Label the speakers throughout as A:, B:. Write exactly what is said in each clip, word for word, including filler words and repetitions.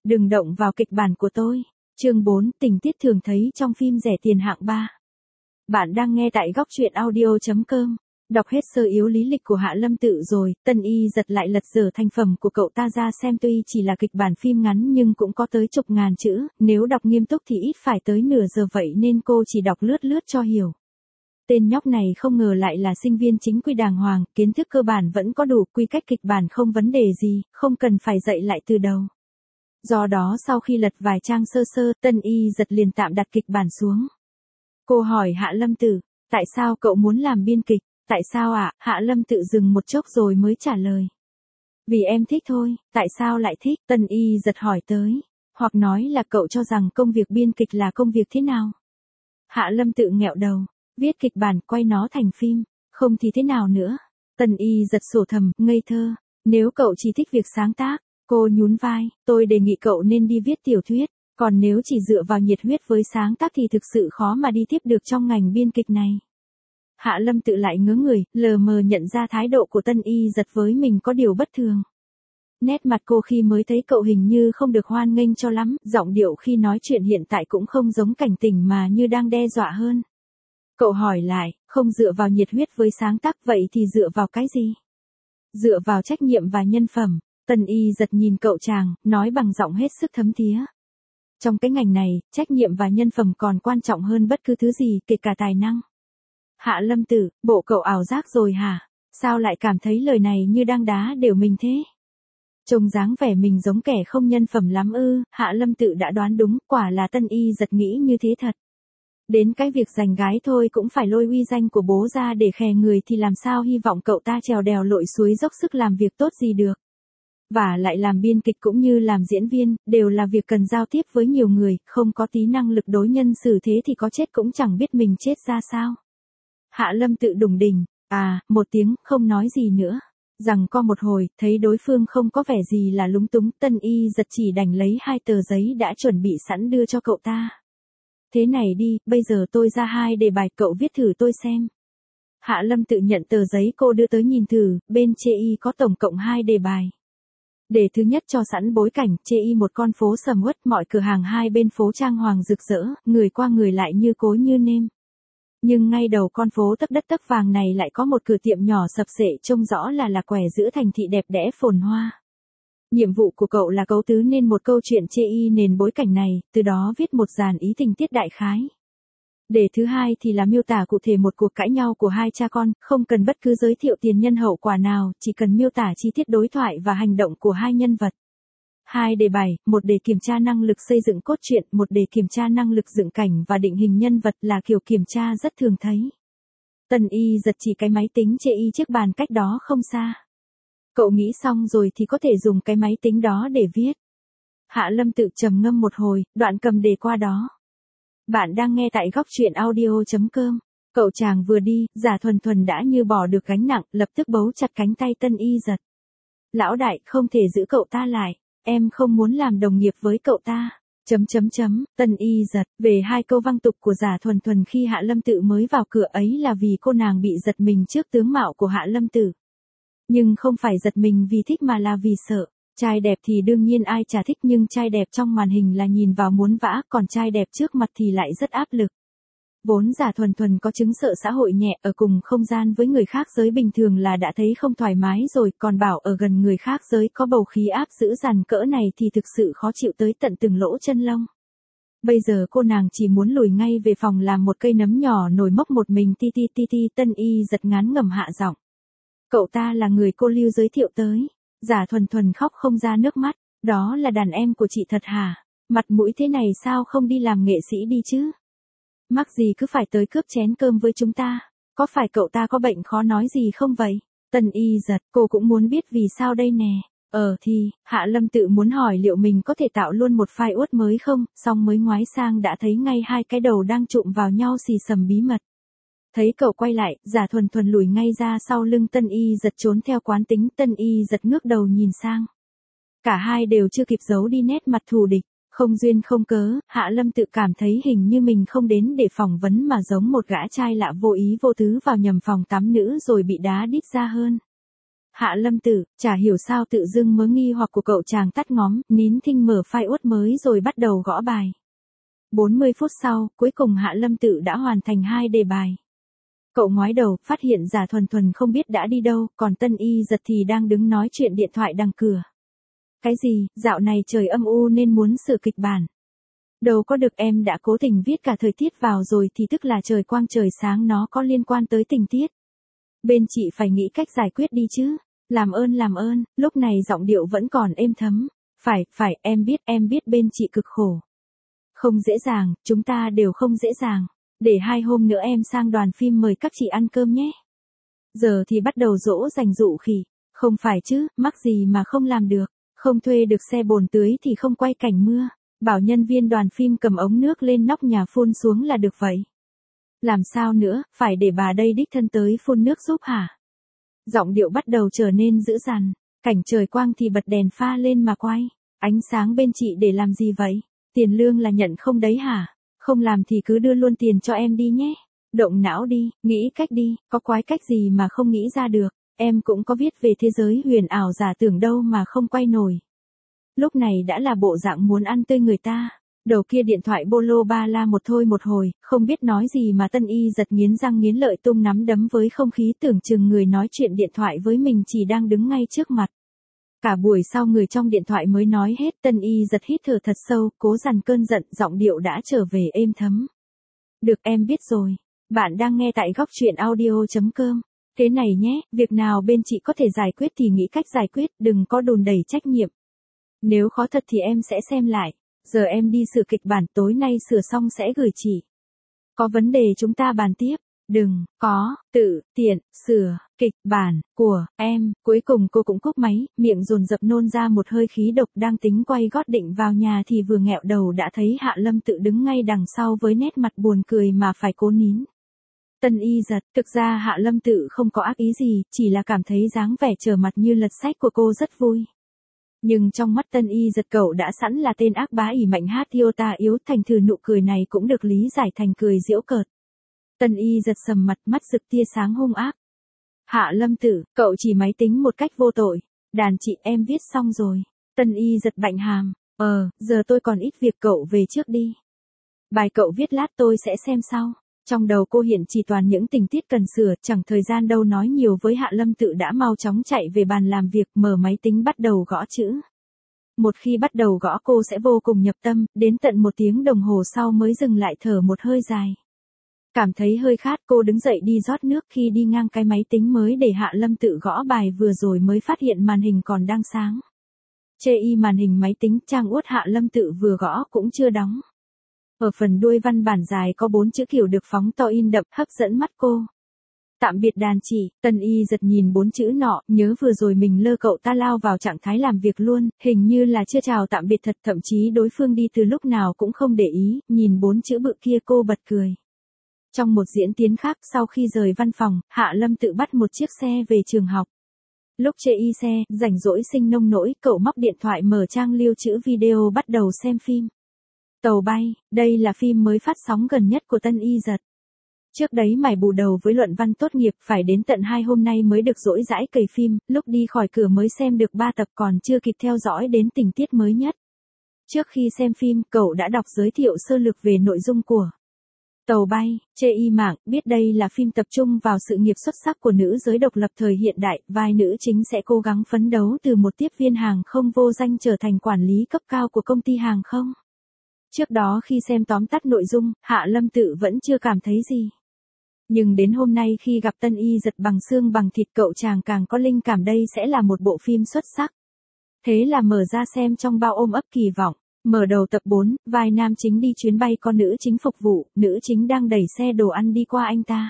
A: Đừng động vào kịch bản của tôi. Chương bốn, tình tiết thường thấy trong phim rẻ tiền hạng ba. Bạn đang nghe tại góc truyện audio chấm com. Đọc hết sơ yếu lý lịch của Hạ Lâm Tự rồi, Tân Y giật lại lật dở thành phẩm của cậu ta ra xem, tuy chỉ là kịch bản phim ngắn nhưng cũng có tới chục ngàn chữ, nếu đọc nghiêm túc thì ít phải tới nửa giờ, vậy nên cô chỉ đọc lướt lướt cho hiểu. Tên nhóc này không ngờ lại là sinh viên chính quy đàng hoàng, kiến thức cơ bản vẫn có đủ, quy cách kịch bản không vấn đề gì, không cần phải dạy lại từ đầu. Do đó sau khi lật vài trang sơ sơ, Tân Y giật liền tạm đặt kịch bản xuống. Cô hỏi Hạ Lâm Tự, tại sao cậu muốn làm biên kịch? Tại sao ạ? À? Hạ Lâm Tự dừng một chốc rồi mới trả lời. Vì em thích thôi. Tại sao lại thích? Tân Y giật hỏi tới. Hoặc nói là cậu cho rằng công việc biên kịch là công việc thế nào? Hạ Lâm Tự nghẹo đầu. Viết kịch bản, quay nó thành phim. Không thì thế nào nữa? Tân Y giật sổ thầm, ngây thơ. Nếu cậu chỉ thích việc sáng tác, cô nhún vai, tôi đề nghị cậu nên đi viết tiểu thuyết. Còn nếu chỉ dựa vào nhiệt huyết với sáng tác thì thực sự khó mà đi tiếp được trong ngành biên kịch này. Hạ Lâm Tự lại ngớ người, lờ mờ nhận ra thái độ của Tân Y giật với mình có điều bất thường. Nét mặt cô khi mới thấy cậu hình như không được hoan nghênh cho lắm, giọng điệu khi nói chuyện hiện tại cũng không giống cảnh tỉnh mà như đang đe dọa hơn. Cậu hỏi lại, không dựa vào nhiệt huyết với sáng tác vậy thì dựa vào cái gì? Dựa vào trách nhiệm và nhân phẩm. Tân Y giật nhìn cậu chàng, nói bằng giọng hết sức thấm thía. Trong cái ngành này, trách nhiệm và nhân phẩm còn quan trọng hơn bất cứ thứ gì, kể cả tài năng. Hạ Lâm Tự, bộ cậu ảo giác rồi hả? Sao lại cảm thấy lời này như đang đá đều mình thế? Trông dáng vẻ mình giống kẻ không nhân phẩm lắm ư? Hạ Lâm Tự đã đoán đúng, quả là Tân Y giật nghĩ như thế thật. Đến cái việc giành gái thôi cũng phải lôi uy danh của bố ra để khè người thì làm sao hy vọng cậu ta trèo đèo lội suối dốc sức làm việc tốt gì được. Và lại làm biên kịch cũng như làm diễn viên, đều là việc cần giao tiếp với nhiều người, không có tí năng lực đối nhân xử thế thì có chết cũng chẳng biết mình chết ra sao. Hạ Lâm Tự đùng đỉnh, à, một tiếng, không nói gì nữa. Rằng co một hồi, thấy đối phương không có vẻ gì là lúng túng, Tân Y giật chỉ đành lấy hai tờ giấy đã chuẩn bị sẵn đưa cho cậu ta. Thế này đi, bây giờ tôi ra hai đề bài, cậu viết thử tôi xem. Hạ Lâm Tự nhận tờ giấy cô đưa tới nhìn thử, bên chê y có tổng cộng hai đề bài. Đề thứ nhất cho sẵn bối cảnh, chê y một con phố sầm uất, mọi cửa hàng hai bên phố trang hoàng rực rỡ, người qua người lại như cối như nêm. Nhưng ngay đầu con phố tấp đất tấp vàng này lại có một cửa tiệm nhỏ sập sệ, trông rõ là là quẻ giữa thành thị đẹp đẽ phồn hoa. Nhiệm vụ của cậu là cấu tứ nên một câu chuyện chê y nền bối cảnh này, từ đó viết một dàn ý tình tiết đại khái. Đề thứ hai thì là miêu tả cụ thể một cuộc cãi nhau của hai cha con, không cần bất cứ giới thiệu tiền nhân hậu quả nào, chỉ cần miêu tả chi tiết đối thoại và hành động của hai nhân vật. Hai đề bài, một đề kiểm tra năng lực xây dựng cốt truyện, một đề kiểm tra năng lực dựng cảnh và định hình nhân vật, là kiểu kiểm tra rất thường thấy. Tân Y giật chỉ cái máy tính chê y chiếc bàn cách đó không xa. Cậu nghĩ xong rồi thì có thể dùng cái máy tính đó để viết. Hạ Lâm Tự trầm ngâm một hồi, đoạn cầm đề qua đó. Bạn đang nghe tại góc truyện audio chấm com. Cậu chàng vừa đi, Giả Thuần Thuần đã như bỏ được gánh nặng, lập tức bấu chặt cánh tay Tân Y giật. Lão đại, không thể giữ cậu ta lại. Em không muốn làm đồng nghiệp với cậu ta. Chấm chấm chấm, Tân Y giật, về hai câu văng tục của Giả Thuần Thuần khi Hạ Lâm Tự mới vào cửa ấy là vì cô nàng bị giật mình trước tướng mạo của Hạ Lâm Tự. Nhưng không phải giật mình vì thích mà là vì sợ. Trai đẹp thì đương nhiên ai chả thích, nhưng trai đẹp trong màn hình là nhìn vào muốn vã, còn trai đẹp trước mặt thì lại rất áp lực. Vốn Giả Thuần Thuần có chứng sợ xã hội nhẹ, ở cùng không gian với người khác giới bình thường là đã thấy không thoải mái rồi, còn bảo ở gần người khác giới có bầu khí áp dữ dằn cỡ này thì thực sự khó chịu tới tận từng lỗ chân lông. Bây giờ cô nàng chỉ muốn lùi ngay về phòng làm một cây nấm nhỏ nổi mốc một mình ti ti ti ti. Tân Y giật ngán ngẩm hạ giọng. Cậu ta là người cô Lưu giới thiệu tới. Giả Thuần Thuần khóc không ra nước mắt. Đó là đàn em của chị thật hả? Mặt mũi thế này sao không đi làm nghệ sĩ đi chứ? Mắc gì cứ phải tới cướp chén cơm với chúng ta? Có phải cậu ta có bệnh khó nói gì không vậy? Tân Y giật, cô cũng muốn biết vì sao đây nè. Ờ thì, Hạ Lâm Tự muốn hỏi liệu mình có thể tạo luôn một file uất mới không, xong mới ngoái sang đã thấy ngay hai cái đầu đang trụm vào nhau xì xầm bí mật. Thấy cậu quay lại, Giả Thuần Thuần lùi ngay ra sau lưng Tân Y giật, trốn theo quán tính. Tân Y giật ngước đầu nhìn sang. Cả hai đều chưa kịp giấu đi nét mặt thù địch. Không duyên không cớ, Hạ Lâm Tự cảm thấy hình như mình không đến để phỏng vấn mà giống một gã trai lạ vô ý vô tứ vào nhầm phòng tắm nữ rồi bị đá đít ra hơn. Hạ Lâm Tự, chả hiểu sao tự dưng mớ nghi hoặc của cậu chàng tắt ngóm, nín thinh mở file uất mới rồi bắt đầu gõ bài. bốn mươi phút sau, cuối cùng Hạ Lâm Tự đã hoàn thành hai đề bài. Cậu ngoái đầu, phát hiện Giả Thuần Thuần không biết đã đi đâu, còn Tân Y Giật thì đang đứng nói chuyện điện thoại đằng cửa. Cái gì, dạo này trời âm u nên muốn sửa kịch bản. Đâu có được, em đã cố tình viết cả thời tiết vào rồi thì tức là trời quang trời sáng, nó có liên quan tới tình tiết. Bên chị phải nghĩ cách giải quyết đi chứ. Làm ơn làm ơn, lúc này giọng điệu vẫn còn êm thấm. Phải, phải, em biết, em biết bên chị cực khổ. Không dễ dàng, chúng ta đều không dễ dàng. Để hai hôm nữa em sang đoàn phim mời các chị ăn cơm nhé. Giờ thì bắt đầu dỗ dành dụ khỉ. Không phải chứ, mắc gì mà không làm được. Không thuê được xe bồn tưới thì không quay cảnh mưa. Bảo nhân viên đoàn phim cầm ống nước lên nóc nhà phun xuống là được vậy. Làm sao nữa, phải để bà đây đích thân tới phun nước giúp hả? Giọng điệu bắt đầu trở nên dữ dằn. Cảnh trời quang thì bật đèn pha lên mà quay. Ánh sáng bên chị để làm gì vậy? Tiền lương là nhận không đấy hả? Không làm thì cứ đưa luôn tiền cho em đi nhé. Động não đi, nghĩ cách đi, có quái cách gì mà không nghĩ ra được. Em cũng có viết về thế giới huyền ảo giả tưởng đâu mà không quay nổi. Lúc này đã là bộ dạng muốn ăn tươi người ta. Đầu kia điện thoại bolo ba la một thôi một hồi, không biết nói gì mà Tân Y Giật nghiến răng nghiến lợi tung nắm đấm với không khí, tưởng chừng người nói chuyện điện thoại với mình chỉ đang đứng ngay trước mặt. Cả buổi sau người trong điện thoại mới nói hết. Tân Y Giật hít thở thật sâu, cố dằn cơn giận, giọng điệu đã trở về êm thấm. Được, em biết rồi. Bạn đang nghe tại góc truyện audio chấm com. Thế này nhé, việc nào bên chị có thể giải quyết thì nghĩ cách giải quyết, đừng có đùn đẩy trách nhiệm. Nếu khó thật thì em sẽ xem lại. Giờ em đi sửa kịch bản, tối nay sửa xong sẽ gửi chị. Có vấn đề chúng ta bàn tiếp. Đừng, có, tự, tiện, sửa, kịch bản, của, em. Cuối cùng cô cũng cúp máy, miệng dồn dập nôn ra một hơi khí độc, đang tính quay gót định vào nhà thì vừa nghẹo đầu đã thấy Hạ Lâm Tự đứng ngay đằng sau với nét mặt buồn cười mà phải cố nín. Tân Y Giật, thực ra Hạ Lâm Tự không có ác ý gì, chỉ là cảm thấy dáng vẻ trở mặt như lật sách của cô rất vui. Nhưng trong mắt Tân Y Giật cậu đã sẵn là tên ác bá ỷ mạnh hát yêu ta yếu, thành thử nụ cười này cũng được lý giải thành cười giễu cợt. Tân Y Giật sầm mặt, mắt rực tia sáng hung ác. Hạ Lâm Tự, cậu chỉ máy tính một cách vô tội. Đàn chị, em viết xong rồi. Tân Y Giật bạnh hàm. Ờ, giờ tôi còn ít việc, cậu về trước đi. Bài cậu viết lát tôi sẽ xem sau. Trong đầu cô hiện chỉ toàn những tình tiết cần sửa, chẳng thời gian đâu nói nhiều với Hạ Lâm Tự, đã mau chóng chạy về bàn làm việc, mở máy tính bắt đầu gõ chữ. Một khi bắt đầu gõ cô sẽ vô cùng nhập tâm, đến tận một tiếng đồng hồ sau mới dừng lại thở một hơi dài. Cảm thấy hơi khát, cô đứng dậy đi rót nước, khi đi ngang cái máy tính mới để Hạ Lâm Tự gõ bài vừa rồi mới phát hiện màn hình còn đang sáng. Chê y màn hình máy tính, trang uất Hạ Lâm Tự vừa gõ cũng chưa đóng. Ở phần đuôi văn bản dài có bốn chữ kiểu được phóng to in đậm, hấp dẫn mắt cô. Tạm biệt đàn chị. Tân Y Giật nhìn bốn chữ nọ, nhớ vừa rồi mình lơ cậu ta lao vào trạng thái làm việc luôn, hình như là chưa chào tạm biệt thật, thậm chí đối phương đi từ lúc nào cũng không để ý, nhìn bốn chữ bự kia cô bật cười. Trong một diễn tiến khác, sau khi rời văn phòng, Hạ Lâm Tự bắt một chiếc xe về trường học. Lúc chê y xe, rảnh rỗi sinh nông nỗi, cậu móc điện thoại mở trang lưu trữ video bắt đầu xem phim. Tàu bay, đây là phim mới phát sóng gần nhất của Tân Y Giật. Trước đấy mải bù đầu với luận văn tốt nghiệp, phải đến tận hai hôm nay mới được rỗi rãi cày phim, lúc đi khỏi cửa mới xem được ba tập, còn chưa kịp theo dõi đến tình tiết mới nhất. Trước khi xem phim, cậu đã đọc giới thiệu sơ lược về nội dung của Tàu bay. Chê y mạng, biết đây là phim tập trung vào sự nghiệp xuất sắc của nữ giới độc lập thời hiện đại, vai nữ chính sẽ cố gắng phấn đấu từ một tiếp viên hàng không vô danh trở thành quản lý cấp cao của công ty hàng không. Trước đó khi xem tóm tắt nội dung, Hạ Lâm Tự vẫn chưa cảm thấy gì. Nhưng đến hôm nay khi gặp Tân Y Giật bằng xương bằng thịt, cậu chàng càng có linh cảm đây sẽ là một bộ phim xuất sắc. Thế là mở ra xem trong bao ôm ấp kỳ vọng. Mở đầu tập bốn, vai nam chính đi chuyến bay có nữ chính phục vụ, nữ chính đang đẩy xe đồ ăn đi qua anh ta.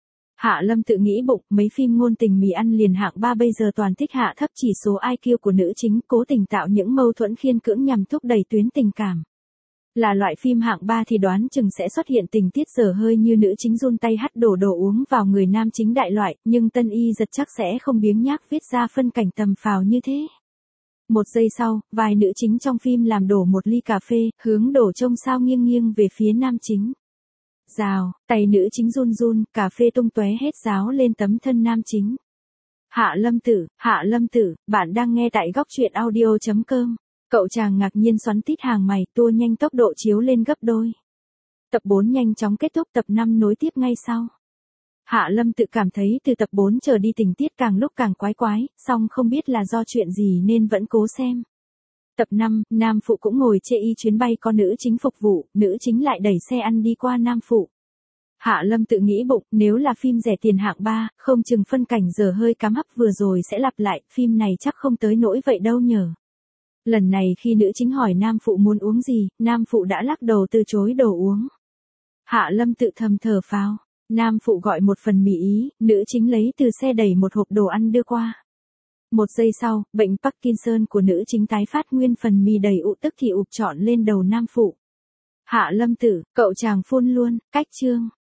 A: Hạ Lâm Tự nghĩ bụng, mấy phim ngôn tình mì ăn liền hạng ba bây giờ toàn thích hạ thấp chỉ số i kiu của nữ chính, cố tình tạo những mâu thuẫn khiên cưỡng nhằm thúc đẩy tuyến tình cảm. Là loại phim hạng ba thì đoán chừng sẽ xuất hiện tình tiết dở hơi như nữ chính run tay hắt đổ đồ uống vào người nam chính đại loại, nhưng Tân Y Giật chắc sẽ không biếng nhác viết ra phân cảnh tầm phào như thế. Một giây sau, vài nữ chính trong phim làm đổ một ly cà phê, hướng đổ trông sao nghiêng nghiêng về phía nam chính. Rào, tay nữ chính run run, cà phê tung tóe hết ráo lên tấm thân nam chính. Hạ Lâm Tử, Hạ Lâm Tử, bạn đang nghe tại góc truyện audio chấm com. Cậu chàng ngạc nhiên xoắn tít hàng mày, tua nhanh tốc độ chiếu lên gấp đôi. Tập bốn nhanh chóng kết thúc, tập năm nối tiếp ngay sau. Hạ Lâm Tự cảm thấy từ tập bốn trở đi tình tiết càng lúc càng quái quái, song không biết là do chuyện gì nên vẫn cố xem. Tập năm, nam phụ cũng ngồi chê y chuyến bay có nữ chính phục vụ, nữ chính lại đẩy xe ăn đi qua nam phụ. Hạ Lâm tự nghĩ bụng, nếu là phim rẻ tiền hạng ba, không chừng phân cảnh giờ hơi cám hấp vừa rồi sẽ lặp lại, phim này chắc không tới nỗi vậy đâu nhờ. Lần này khi nữ chính hỏi nam phụ muốn uống gì, nam phụ đã lắc đầu từ chối đồ uống. Hạ Lâm tự thầm thở phào, nam phụ gọi một phần mì ý, nữ chính lấy từ xe đẩy một hộp đồ ăn đưa qua. Một giây sau, bệnh Parkinson của nữ chính tái phát, nguyên phần mì đầy ụ tức thì ụp trọn lên đầu nam phụ. Hạ Lâm Tử, cậu chàng phun luôn, cách chương.